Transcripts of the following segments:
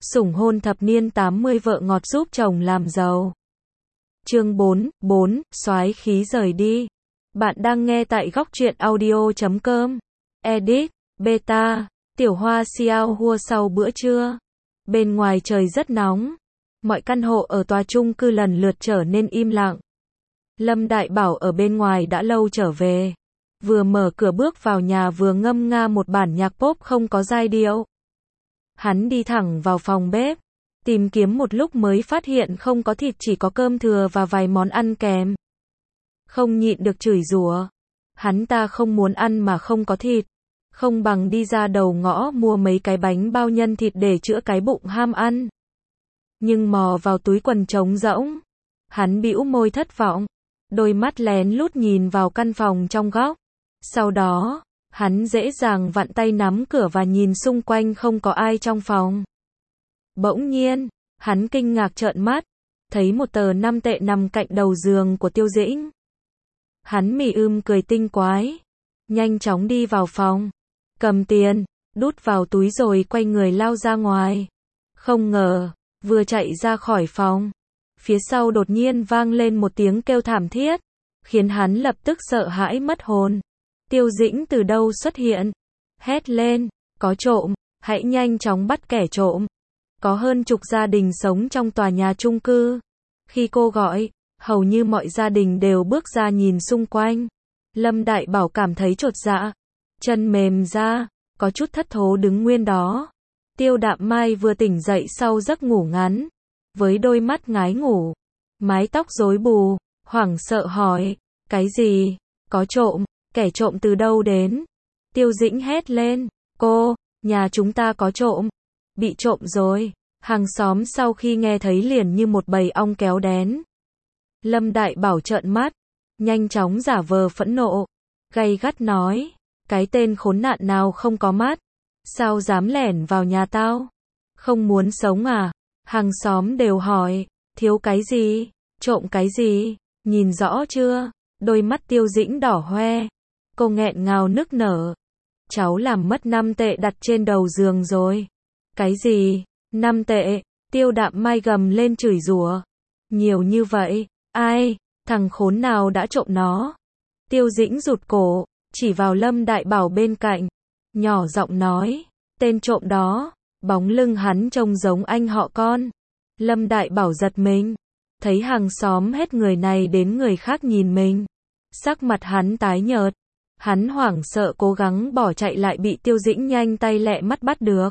Sủng hôn thập niên 80 vợ ngọt giúp chồng làm giàu. Chương 4, soái khí rời đi. Bạn đang nghe tại góc truyện audio.com. Edit, beta, tiểu hoa xiao hua sau bữa trưa. Bên ngoài trời rất nóng. Mọi căn hộ ở tòa chung cư lần lượt trở nên im lặng. Lâm Đại Bảo ở bên ngoài đã lâu trở về. Vừa mở cửa bước vào nhà vừa ngâm nga một bản nhạc pop không có giai điệu. Hắn đi thẳng vào phòng bếp, tìm kiếm một lúc mới phát hiện không có thịt, chỉ có cơm thừa và vài món ăn kèm. Không nhịn được chửi rủa. Hắn ta không muốn ăn mà không có thịt. Không bằng đi ra đầu ngõ mua mấy cái bánh bao nhân thịt để chữa cái bụng ham ăn. Nhưng mò vào túi quần trống rỗng. Hắn bĩu môi thất vọng. Đôi mắt lén lút nhìn vào căn phòng trong góc. Sau đó, hắn dễ dàng vặn tay nắm cửa và nhìn xung quanh không có ai trong phòng. Bỗng nhiên, hắn kinh ngạc trợn mắt, thấy một tờ 5 tệ nằm cạnh đầu giường của Tiêu Dĩnh. Hắn mỉ cười tinh quái, nhanh chóng đi vào phòng, cầm tiền, đút vào túi rồi quay người lao ra ngoài. Không ngờ, vừa chạy ra khỏi phòng, phía sau đột nhiên vang lên một tiếng kêu thảm thiết, khiến hắn lập tức sợ hãi mất hồn. Tiêu Dĩnh từ đâu xuất hiện? Hét lên, có trộm, hãy nhanh chóng bắt kẻ trộm. Có hơn chục gia đình sống trong tòa nhà chung cư. Khi cô gọi, hầu như mọi gia đình đều bước ra nhìn xung quanh. Lâm Đại Bảo cảm thấy chột dạ, chân mềm ra, có chút thất thố đứng nguyên đó. Tiêu Đạm Mai vừa tỉnh dậy sau giấc ngủ ngắn, với đôi mắt ngái ngủ, mái tóc rối bù, hoảng sợ hỏi, cái gì? Có trộm? Kẻ trộm từ đâu đến? Tiêu Dĩnh hét lên, cô, nhà chúng ta có trộm. Bị trộm rồi. Hàng xóm sau khi nghe thấy liền như một bầy ong kéo đến. Lâm Đại Bảo trợn mắt, nhanh chóng giả vờ phẫn nộ, gay gắt nói, cái tên khốn nạn nào không có mắt, sao dám lẻn vào nhà tao? Không muốn sống à? Hàng xóm đều hỏi, thiếu cái gì? Trộm cái gì? Nhìn rõ chưa? Đôi mắt Tiêu Dĩnh đỏ hoe. Cô nghẹn ngào nức nở. Cháu làm mất 5 tệ đặt trên đầu giường rồi. Cái gì? 5 tệ? Tiêu Đạm Mai gầm lên chửi rủa. Nhiều như vậy, ai? Thằng khốn nào đã trộm nó? Tiêu Dĩnh rụt cổ, chỉ vào Lâm Đại Bảo bên cạnh, nhỏ giọng nói, tên trộm đó, bóng lưng hắn trông giống anh họ con. Lâm Đại Bảo giật mình, thấy hàng xóm hết người này đến người khác nhìn mình. Sắc mặt hắn tái nhợt. Hắn hoảng sợ cố gắng bỏ chạy lại bị Tiêu Dĩnh nhanh tay lẹ mắt bắt được.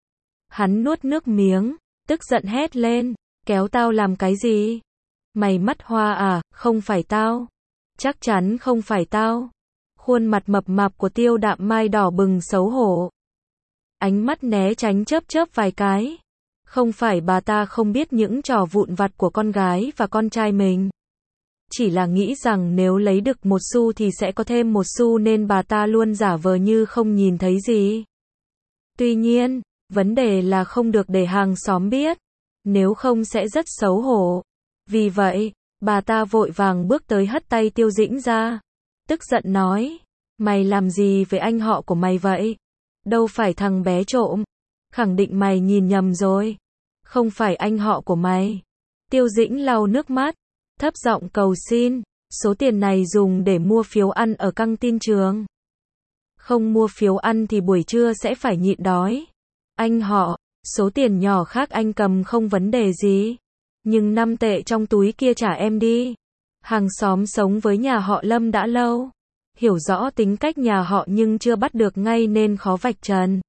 Hắn nuốt nước miếng, tức giận hét lên, kéo tao làm cái gì? Mày mắt hoa à? Không phải tao. Chắc chắn không phải tao. Khuôn mặt mập mạp của Tiêu Đạm Mai đỏ bừng xấu hổ. Ánh mắt né tránh chớp chớp vài cái. Không phải bà ta không biết những trò vụn vặt của con gái và con trai mình. Chỉ là nghĩ rằng nếu lấy được một xu thì sẽ có thêm một xu nên bà ta luôn giả vờ như không nhìn thấy gì. Tuy nhiên, vấn đề là không được để hàng xóm biết, nếu không sẽ rất xấu hổ. Vì vậy, bà ta vội vàng bước tới hất tay Tiêu Dĩnh ra. Tức giận nói, mày làm gì với anh họ của mày vậy? Đâu phải thằng bé trộm. Khẳng định mày nhìn nhầm rồi. Không phải anh họ của mày. Tiêu Dĩnh lau nước mắt, thấp giọng cầu xin, số tiền này dùng để mua phiếu ăn ở căng tin trường. Không mua phiếu ăn thì buổi trưa sẽ phải nhịn đói. Anh họ, số tiền nhỏ khác anh cầm không vấn đề gì. Nhưng 5 tệ trong túi kia trả em đi. Hàng xóm sống với nhà họ Lâm đã lâu. Hiểu rõ tính cách nhà họ nhưng chưa bắt được ngay nên khó vạch trần.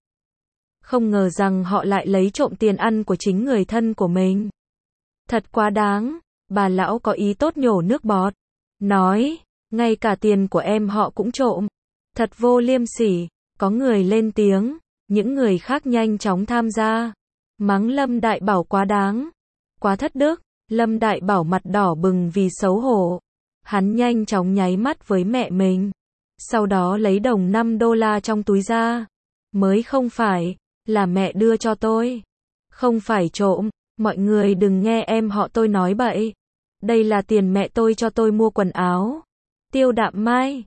Không ngờ rằng họ lại lấy trộm tiền ăn của chính người thân của mình. Thật quá đáng. Bà lão có ý tốt nhổ nước bọt. Nói, ngay cả tiền của em họ cũng trộm. Thật vô liêm sỉ. Có người lên tiếng. Những người khác nhanh chóng tham gia. Mắng Lâm Đại Bảo quá đáng. Quá thất đức. Lâm Đại Bảo mặt đỏ bừng vì xấu hổ. Hắn nhanh chóng nháy mắt với mẹ mình. Sau đó lấy đồng $5 trong túi ra. Mới không phải. Là mẹ đưa cho tôi. Không phải trộm. Mọi người đừng nghe em họ tôi nói bậy. Đây là tiền mẹ tôi cho tôi mua quần áo. Tiêu Đạm Mai,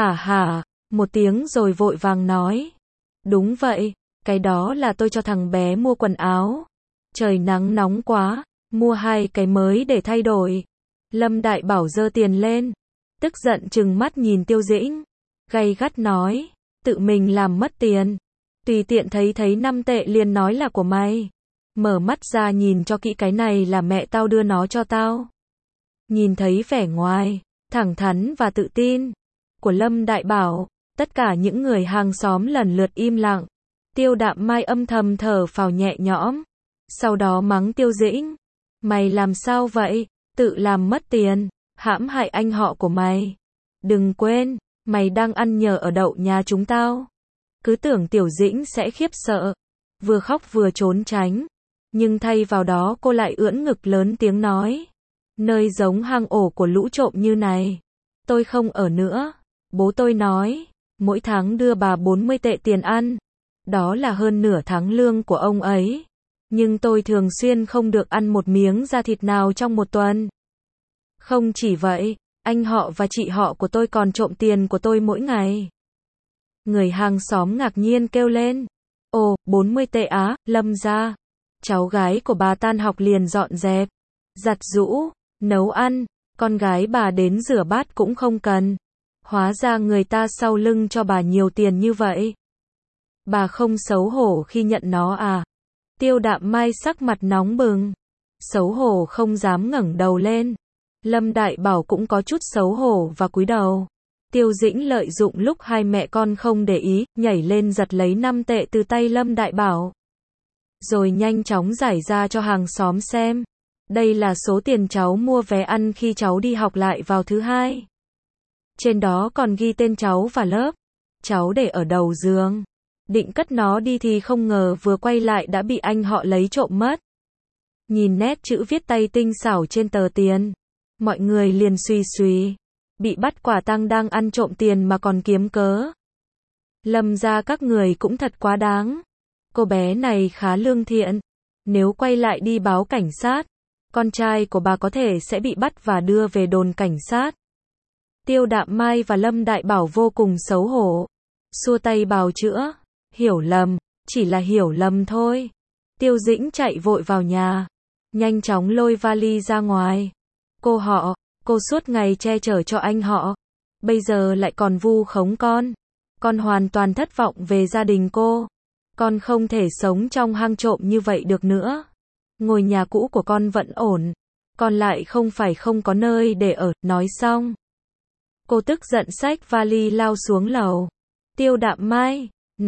hả, một tiếng rồi vội vàng nói. Đúng vậy, cái đó là tôi cho thằng bé mua quần áo. Trời nắng nóng quá, mua 2 cái mới để thay đổi. Lâm Đại Bảo giơ tiền lên, tức giận trừng mắt nhìn Tiêu Dĩnh, gay gắt nói, tự mình làm mất tiền, tùy tiện thấy 5 tệ liền nói là của mày. Mở mắt ra nhìn cho kỹ, cái này là mẹ tao đưa nó cho tao. Nhìn thấy vẻ ngoài thẳng thắn và tự tin của Lâm Đại Bảo, tất cả những người hàng xóm lần lượt im lặng. Tiêu Đạm Mai âm thầm thở phào nhẹ nhõm, sau đó mắng Tiêu Dĩnh, mày làm sao vậy, tự làm mất tiền, hãm hại anh họ của mày. Đừng quên, mày đang ăn nhờ ở đậu nhà chúng tao. Cứ tưởng Tiểu Dĩnh sẽ khiếp sợ, vừa khóc vừa trốn tránh, nhưng thay vào đó cô lại ưỡn ngực lớn tiếng nói, nơi giống hang ổ của lũ trộm như này, tôi không ở nữa. Bố tôi nói, mỗi tháng đưa bà 40 tệ tiền ăn, đó là hơn nửa tháng lương của ông ấy. Nhưng tôi thường xuyên không được ăn một miếng da thịt nào trong một tuần. Không chỉ vậy, anh họ và chị họ của tôi còn trộm tiền của tôi mỗi ngày. Người hàng xóm ngạc nhiên kêu lên, ồ, 40 tệ á, Lâm gia. Cháu gái của bà tan học liền dọn dẹp, giặt giũ, nấu ăn, con gái bà đến rửa bát cũng không cần. Hóa ra người ta sau lưng cho bà nhiều tiền như vậy. Bà không xấu hổ khi nhận nó à? Tiêu Đạm Mai sắc mặt nóng bừng, xấu hổ không dám ngẩng đầu lên. Lâm Đại Bảo cũng có chút xấu hổ và cúi đầu. Tiêu Dĩnh lợi dụng lúc hai mẹ con không để ý, nhảy lên giật lấy 5 tệ từ tay Lâm Đại Bảo, rồi nhanh chóng giải ra cho hàng xóm xem. Đây là số tiền cháu mua vé ăn khi cháu đi học lại vào thứ hai. Trên đó còn ghi tên cháu và lớp. Cháu để ở đầu giường, định cất nó đi thì không ngờ vừa quay lại đã bị anh họ lấy trộm mất. Nhìn nét chữ viết tay tinh xảo trên tờ tiền, mọi người liền suy suy, bị bắt quả tang đang ăn trộm tiền mà còn kiếm cớ. Lâm gia các người cũng thật quá đáng. Cô bé này khá lương thiện, nếu quay lại đi báo cảnh sát, con trai của bà có thể sẽ bị bắt và đưa về đồn cảnh sát. Tiêu Đạm Mai và Lâm Đại Bảo vô cùng xấu hổ, xua tay bào chữa, hiểu lầm, chỉ là hiểu lầm thôi. Tiêu Dĩnh chạy vội vào nhà, nhanh chóng lôi vali ra ngoài. Cô suốt ngày che chở cho anh họ, bây giờ lại còn vu khống con hoàn toàn thất vọng về gia đình cô. Con không thể sống trong hang trộm như vậy được nữa. Ngôi nhà cũ của con vẫn ổn, con lại không phải không có nơi để ở. Nói xong, cô tức giận xách vali lao xuống lầu. Tiêu Đạm Mai,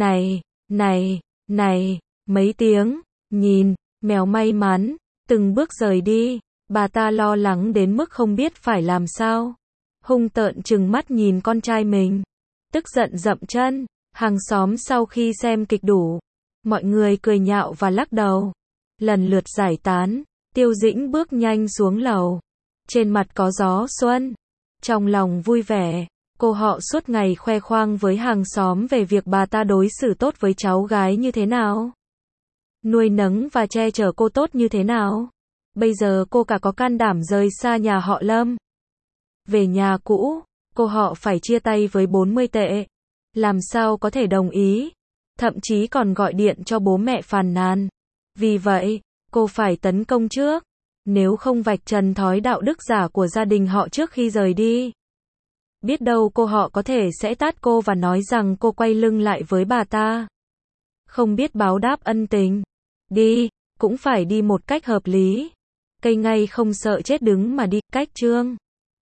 này, mấy tiếng, nhìn, mèo may mắn, từng bước rời đi. Bà ta lo lắng đến mức không biết phải làm sao, hung tợn trừng mắt nhìn con trai mình, tức giận dậm chân. Hàng xóm sau khi xem kịch đủ, mọi người cười nhạo và lắc đầu, lần lượt giải tán. Tiêu Dĩnh bước nhanh xuống lầu, trên mặt có gió xuân, trong lòng vui vẻ. Cô họ suốt ngày khoe khoang với hàng xóm về việc bà ta đối xử tốt với cháu gái như thế nào, nuôi nấng và che chở cô tốt như thế nào. Bây giờ cô cả có can đảm rời xa nhà họ Lâm. Về nhà cũ, cô họ phải chia tay với 40 tệ. Làm sao có thể đồng ý, thậm chí còn gọi điện cho bố mẹ phàn nàn. Vì vậy, cô phải tấn công trước, nếu không vạch trần thói đạo đức giả của gia đình họ trước khi rời đi. Biết đâu cô họ có thể sẽ tát cô và nói rằng cô quay lưng lại với bà ta, không biết báo đáp ân tình. Đi, cũng phải đi một cách hợp lý. Cây ngay không sợ chết đứng mà đi, cách chương